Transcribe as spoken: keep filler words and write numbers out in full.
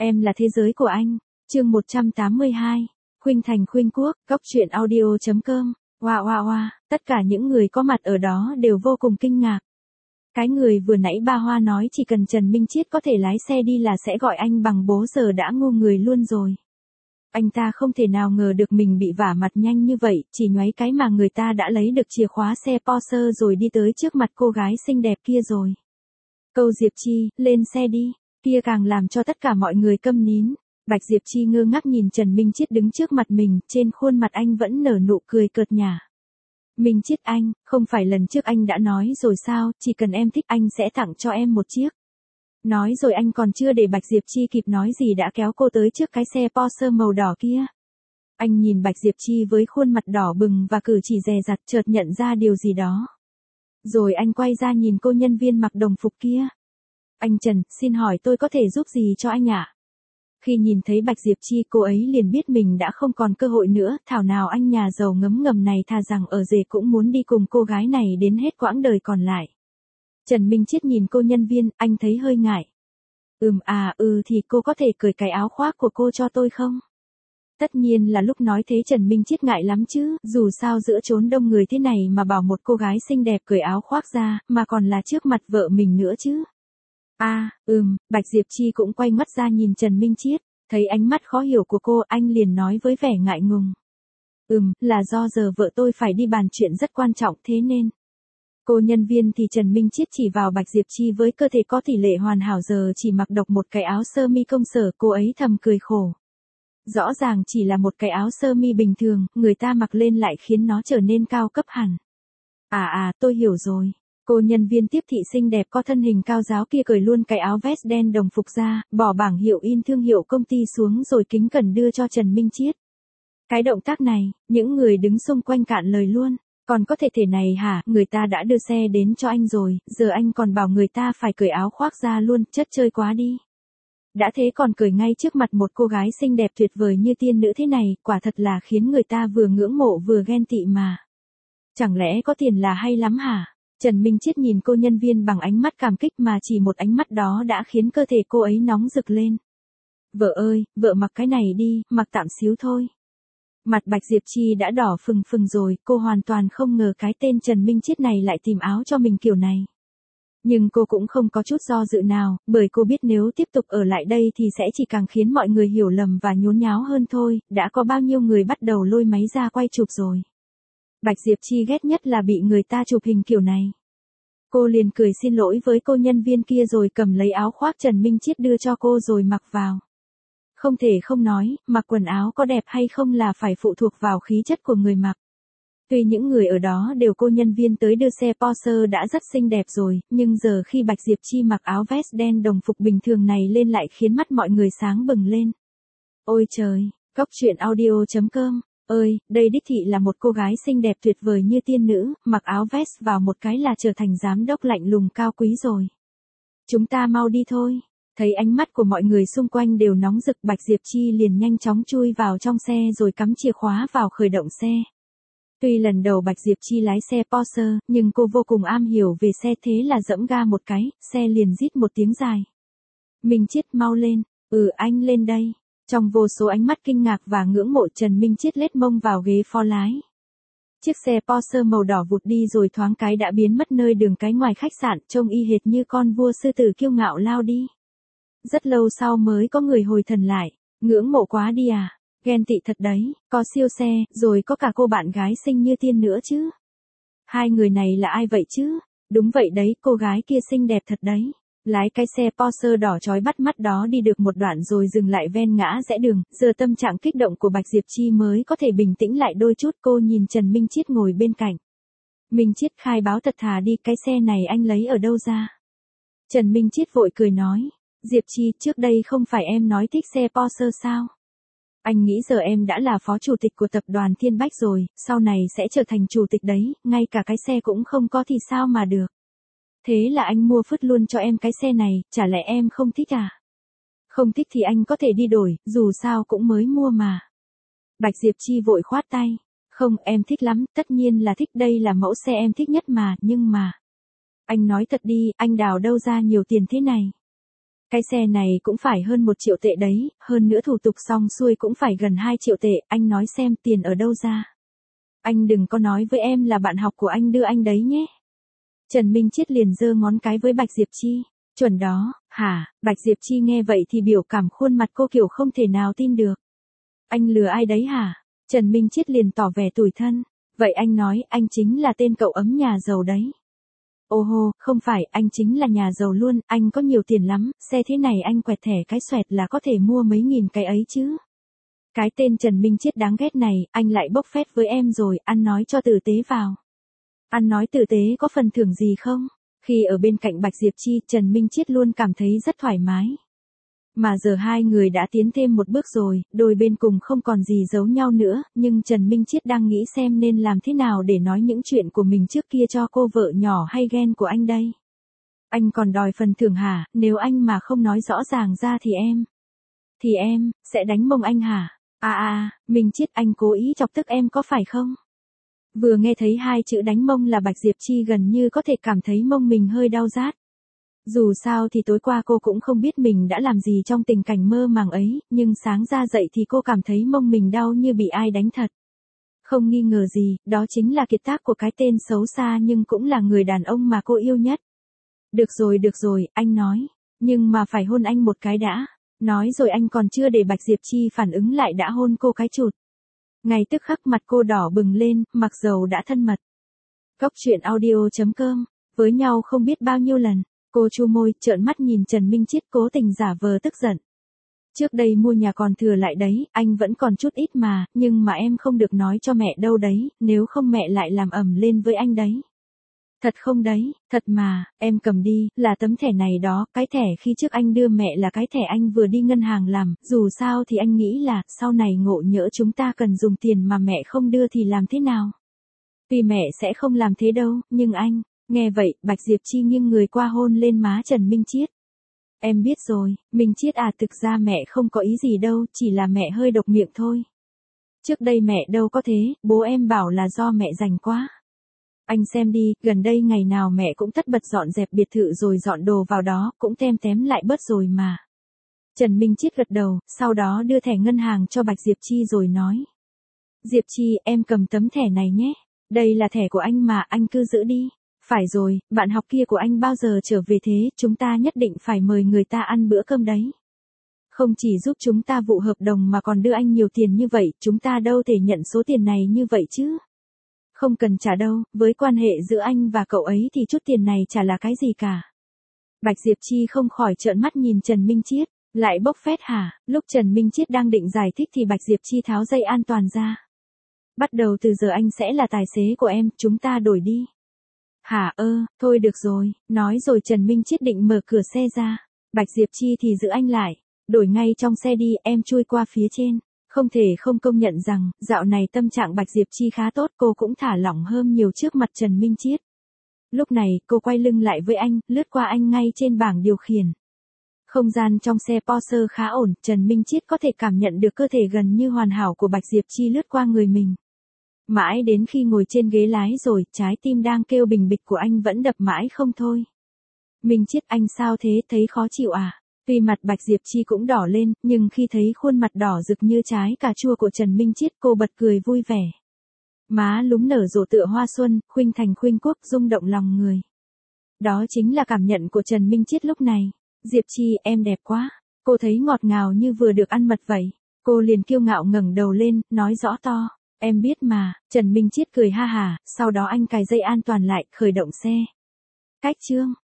Em là thế giới của anh. Chương một trăm tám mươi hai. Khuynh Thành Khuynh Quốc, Cóc Truyện Audio chấm com. Oa oa oa, tất cả những người có mặt ở đó đều vô cùng kinh ngạc. Cái người vừa nãy ba Hoa nói chỉ cần Trần Minh Chiết có thể lái xe đi là sẽ gọi anh bằng bố giờ đã ngu người luôn rồi. Anh ta không thể nào ngờ được mình bị vả mặt nhanh như vậy, chỉ nhoáy cái mà người ta đã lấy được chìa khóa xe Porsche rồi đi tới trước mặt cô gái xinh đẹp kia rồi. Câu Diệp Chi, lên xe đi, kia càng làm cho tất cả mọi người câm nín. Bạch Diệp Chi ngơ ngác nhìn Trần Minh Chiết đứng trước mặt mình, trên khuôn mặt anh vẫn nở nụ cười cợt nhả. Minh Chiết anh, không phải lần trước anh đã nói rồi sao, chỉ cần em thích anh sẽ tặng cho em một chiếc. Nói rồi anh còn chưa để Bạch Diệp Chi kịp nói gì đã kéo cô tới trước cái xe Porsche màu đỏ kia. Anh nhìn Bạch Diệp Chi với khuôn mặt đỏ bừng và cử chỉ dè dặt, chợt nhận ra điều gì đó. Rồi anh quay ra nhìn cô nhân viên mặc đồng phục kia. Anh Trần, xin hỏi tôi có thể giúp gì cho anh ạ? Khi nhìn thấy Bạch Diệp Chi, cô ấy liền biết mình đã không còn cơ hội nữa, thảo nào anh nhà giàu ngấm ngầm này thà rằng ở rể cũng muốn đi cùng cô gái này đến hết quãng đời còn lại. Trần Minh Chiết nhìn cô nhân viên, anh thấy hơi ngại. Ừm à, ừ thì cô có thể cởi cái áo khoác của cô cho tôi không? Tất nhiên là lúc nói thế Trần Minh Chiết ngại lắm chứ, dù sao giữa chốn đông người thế này mà bảo một cô gái xinh đẹp cởi áo khoác ra, mà còn là trước mặt vợ mình nữa chứ. À, ừm, Bạch Diệp Chi cũng quay mắt ra nhìn Trần Minh Chiết, thấy ánh mắt khó hiểu của cô, anh liền nói với vẻ ngại ngùng. Ừm, là do giờ vợ tôi phải đi bàn chuyện rất quan trọng thế nên. Cô nhân viên thì Trần Minh Chiết chỉ vào Bạch Diệp Chi với cơ thể có tỷ lệ hoàn hảo giờ chỉ mặc độc một cái áo sơ mi công sở, cô ấy thầm cười khổ. Rõ ràng chỉ là một cái áo sơ mi bình thường, người ta mặc lên lại khiến nó trở nên cao cấp hẳn. À à, tôi hiểu rồi. Cô nhân viên tiếp thị xinh đẹp có thân hình cao ráo kia cởi luôn cái áo vest đen đồng phục ra, bỏ bảng hiệu in thương hiệu công ty xuống rồi kính cẩn đưa cho Trần Minh Chiết. Cái động tác này, những người đứng xung quanh cạn lời luôn. Còn có thể thể này hả, người ta đã đưa xe đến cho anh rồi, giờ anh còn bảo người ta phải cởi áo khoác ra luôn, chất chơi quá đi. Đã thế còn cởi ngay trước mặt một cô gái xinh đẹp tuyệt vời như tiên nữ thế này, quả thật là khiến người ta vừa ngưỡng mộ vừa ghen tị mà. Chẳng lẽ có tiền là hay lắm hả? Trần Minh Chiết nhìn cô nhân viên bằng ánh mắt cảm kích mà chỉ một ánh mắt đó đã khiến cơ thể cô ấy nóng rực lên. Vợ ơi, vợ mặc cái này đi, mặc tạm xíu thôi. Mặt Bạch Diệp Chi đã đỏ phừng phừng rồi, cô hoàn toàn không ngờ cái tên Trần Minh Chiết này lại tìm áo cho mình kiểu này. Nhưng cô cũng không có chút do dự nào, bởi cô biết nếu tiếp tục ở lại đây thì sẽ chỉ càng khiến mọi người hiểu lầm và nhốn nháo hơn thôi, đã có bao nhiêu người bắt đầu lôi máy ra quay chụp rồi. Bạch Diệp Chi ghét nhất là bị người ta chụp hình kiểu này. Cô liền cười xin lỗi với cô nhân viên kia rồi cầm lấy áo khoác Trần Minh Chiết đưa cho cô rồi mặc vào. Không thể không nói, mặc quần áo có đẹp hay không là phải phụ thuộc vào khí chất của người mặc. Tuy những người ở đó đều cô nhân viên tới đưa xe Porsche đã rất xinh đẹp rồi, nhưng giờ khi Bạch Diệp Chi mặc áo vest đen đồng phục bình thường này lên lại khiến mắt mọi người sáng bừng lên. Ôi trời, Cóc Truyện Audio chấm com, ơi, đây đích thị là một cô gái xinh đẹp tuyệt vời như tiên nữ, mặc áo vest vào một cái là trở thành giám đốc lạnh lùng cao quý rồi. Chúng ta mau đi thôi. Thấy ánh mắt của mọi người xung quanh đều nóng rực, Bạch Diệp Chi liền nhanh chóng chui vào trong xe rồi cắm chìa khóa vào khởi động xe. Tuy lần đầu Bạch Diệp Chi lái xe Porsche, nhưng cô vô cùng am hiểu về xe thế là dẫm ga một cái, xe liền rít một tiếng dài. Minh Chiết mau lên, ừ anh lên đây. Trong vô số ánh mắt kinh ngạc và ngưỡng mộ Trần Minh Chiết lết mông vào ghế phó lái. Chiếc xe Porsche màu đỏ vụt đi rồi thoáng cái đã biến mất nơi đường cái ngoài khách sạn, trông y hệt như con vua sư tử kiêu ngạo lao đi. Rất lâu sau mới có người hồi thần lại, ngưỡng mộ quá đi à, ghen tị thật đấy, có siêu xe, rồi có cả cô bạn gái xinh như tiên nữa chứ. Hai người này là ai vậy chứ? Đúng vậy đấy, cô gái kia xinh đẹp thật đấy. Lái cái xe Porsche đỏ chói bắt mắt đó đi được một đoạn rồi dừng lại ven ngã rẽ đường, giờ tâm trạng kích động của Bạch Diệp Chi mới có thể bình tĩnh lại đôi chút. Cô nhìn Trần Minh Chiết ngồi bên cạnh. Minh Chiết khai báo thật thà đi, cái xe này anh lấy ở đâu ra? Trần Minh Chiết vội cười nói. Diệp Chi, trước đây không phải em nói thích xe Porsche sao? Anh nghĩ giờ em đã là phó chủ tịch của tập đoàn Thiên Bách rồi, sau này sẽ trở thành chủ tịch đấy, ngay cả cái xe cũng không có thì sao mà được. Thế là anh mua phứt luôn cho em cái xe này, chả lẽ em không thích à? Không thích thì anh có thể đi đổi, dù sao cũng mới mua mà. Bạch Diệp Chi vội khoát tay. Không, em thích lắm, tất nhiên là thích, đây là mẫu xe em thích nhất mà, nhưng mà... Anh nói thật đi, anh đào đâu ra nhiều tiền thế này? Cái xe này cũng phải hơn một triệu tệ đấy, hơn nữa thủ tục xong xuôi cũng phải gần hai triệu tệ, anh nói xem tiền ở đâu ra. Anh đừng có nói với em là bạn học của anh đưa anh đấy nhé. Trần Minh Chiết liền giơ ngón cái với Bạch Diệp Chi. Chuẩn đó, hả? Bạch Diệp Chi nghe vậy thì biểu cảm khuôn mặt cô kiểu không thể nào tin được. Anh lừa ai đấy hả? Trần Minh Chiết liền tỏ vẻ tủi thân. Vậy anh nói anh chính là tên cậu ấm nhà giàu đấy. Ô hô, không phải, anh chính là nhà giàu luôn, anh có nhiều tiền lắm, xe thế này anh quẹt thẻ cái xoẹt là có thể mua mấy nghìn cái ấy chứ. Cái tên Trần Minh Chiết đáng ghét này, anh lại bốc phét với em rồi, ăn nói cho tử tế vào. Ăn nói tử tế có phần thưởng gì không? Khi ở bên cạnh Bạch Diệp Chi, Trần Minh Chiết luôn cảm thấy rất thoải mái. Mà giờ hai người đã tiến thêm một bước rồi, đôi bên cùng không còn gì giấu nhau nữa, nhưng Trần Minh Chiết đang nghĩ xem nên làm thế nào để nói những chuyện của mình trước kia cho cô vợ nhỏ hay ghen của anh đây. Anh còn đòi phần thưởng hả? Nếu anh mà không nói rõ ràng ra thì em... Thì em, sẽ đánh mông anh hả? À à, Minh Chiết anh cố ý chọc tức em có phải không? Vừa nghe thấy hai chữ đánh mông là Bạch Diệp Chi gần như có thể cảm thấy mông mình hơi đau rát. Dù sao thì tối qua cô cũng không biết mình đã làm gì trong tình cảnh mơ màng ấy, nhưng sáng ra dậy thì cô cảm thấy mông mình đau như bị ai đánh thật. Không nghi ngờ gì, đó chính là kiệt tác của cái tên xấu xa nhưng cũng là người đàn ông mà cô yêu nhất. Được rồi được rồi, anh nói, nhưng mà phải hôn anh một cái đã. Nói rồi anh còn chưa để Bạch Diệp Chi phản ứng lại đã hôn cô cái chụt. Ngay tức khắc mặt cô đỏ bừng lên, mặc dầu đã thân mật. Cốc truyện audio chấm com, với nhau không biết bao nhiêu lần. Cô chu môi, trợn mắt nhìn Trần Minh Chiết cố tình giả vờ tức giận. Trước đây mua nhà còn thừa lại đấy, anh vẫn còn chút ít mà, nhưng mà em không được nói cho mẹ đâu đấy, nếu không mẹ lại làm ầm lên với anh đấy. Thật không đấy, thật mà, em cầm đi, là tấm thẻ này đó, cái thẻ khi trước anh đưa mẹ là cái thẻ anh vừa đi ngân hàng làm, dù sao thì anh nghĩ là, sau này ngộ nhỡ chúng ta cần dùng tiền mà mẹ không đưa thì làm thế nào? Vì mẹ sẽ không làm thế đâu, nhưng anh... Nghe vậy, Bạch Diệp Chi nghiêng người qua hôn lên má Trần Minh Chiết. Em biết rồi, Minh Chiết à, thực ra mẹ không có ý gì đâu, chỉ là mẹ hơi độc miệng thôi. Trước đây mẹ đâu có thế, bố em bảo là do mẹ rảnh quá. Anh xem đi, gần đây ngày nào mẹ cũng tất bật dọn dẹp biệt thự rồi dọn đồ vào đó, cũng tem tém lại bớt rồi mà. Trần Minh Chiết gật đầu, sau đó đưa thẻ ngân hàng cho Bạch Diệp Chi rồi nói. Diệp Chi, em cầm tấm thẻ này nhé. Đây là thẻ của anh mà, anh cứ giữ đi. Phải rồi, bạn học kia của anh bao giờ trở về thế, chúng ta nhất định phải mời người ta ăn bữa cơm đấy. Không chỉ giúp chúng ta vụ hợp đồng mà còn đưa anh nhiều tiền như vậy, chúng ta đâu thể nhận số tiền này như vậy chứ. Không cần trả đâu, với quan hệ giữa anh và cậu ấy thì chút tiền này chả là cái gì cả. Bạch Diệp Chi không khỏi trợn mắt nhìn Trần Minh Chiết, lại bốc phét hả? Lúc Trần Minh Chiết đang định giải thích thì Bạch Diệp Chi tháo dây an toàn ra. Bắt đầu từ giờ anh sẽ là tài xế của em, chúng ta đổi đi. Hả ơ, thôi được rồi, nói rồi Trần Minh Chiết định mở cửa xe ra. Bạch Diệp Chi thì giữ anh lại, đổi ngay trong xe đi, em chui qua phía trên. Không thể không công nhận rằng, dạo này tâm trạng Bạch Diệp Chi khá tốt, cô cũng thả lỏng hơn nhiều trước mặt Trần Minh Chiết. Lúc này, cô quay lưng lại với anh, lướt qua anh ngay trên bảng điều khiển. Không gian trong xe Porsche khá ổn, Trần Minh Chiết có thể cảm nhận được cơ thể gần như hoàn hảo của Bạch Diệp Chi lướt qua người mình. Mãi đến khi ngồi trên ghế lái rồi, trái tim đang kêu bình bịch của anh vẫn đập mãi không thôi. Minh Chiết, anh sao thế, thấy khó chịu à? Tuy mặt Bạch Diệp Chi cũng đỏ lên, nhưng khi thấy khuôn mặt đỏ rực như trái cà chua của Trần Minh Chiết, cô bật cười vui vẻ. Má lúm nở rộ tựa hoa xuân, khuynh thành khuynh quốc, rung động lòng người. Đó chính là cảm nhận của Trần Minh Chiết lúc này. Diệp Chi, em đẹp quá. Cô thấy ngọt ngào như vừa được ăn mật vậy. Cô liền kiêu ngạo ngẩng đầu lên, nói rõ to. Em biết mà. Trần Minh Chiết cười ha hà, sau đó anh cài dây an toàn lại, khởi động xe. Cách chương.